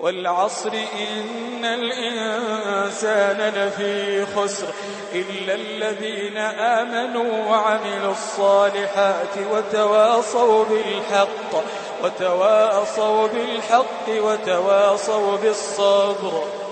والعصر إن الإنسان لفي خسر إلا الذين آمنوا وعملوا الصالحات وتواصوا بالحق وتواصوا بالصبر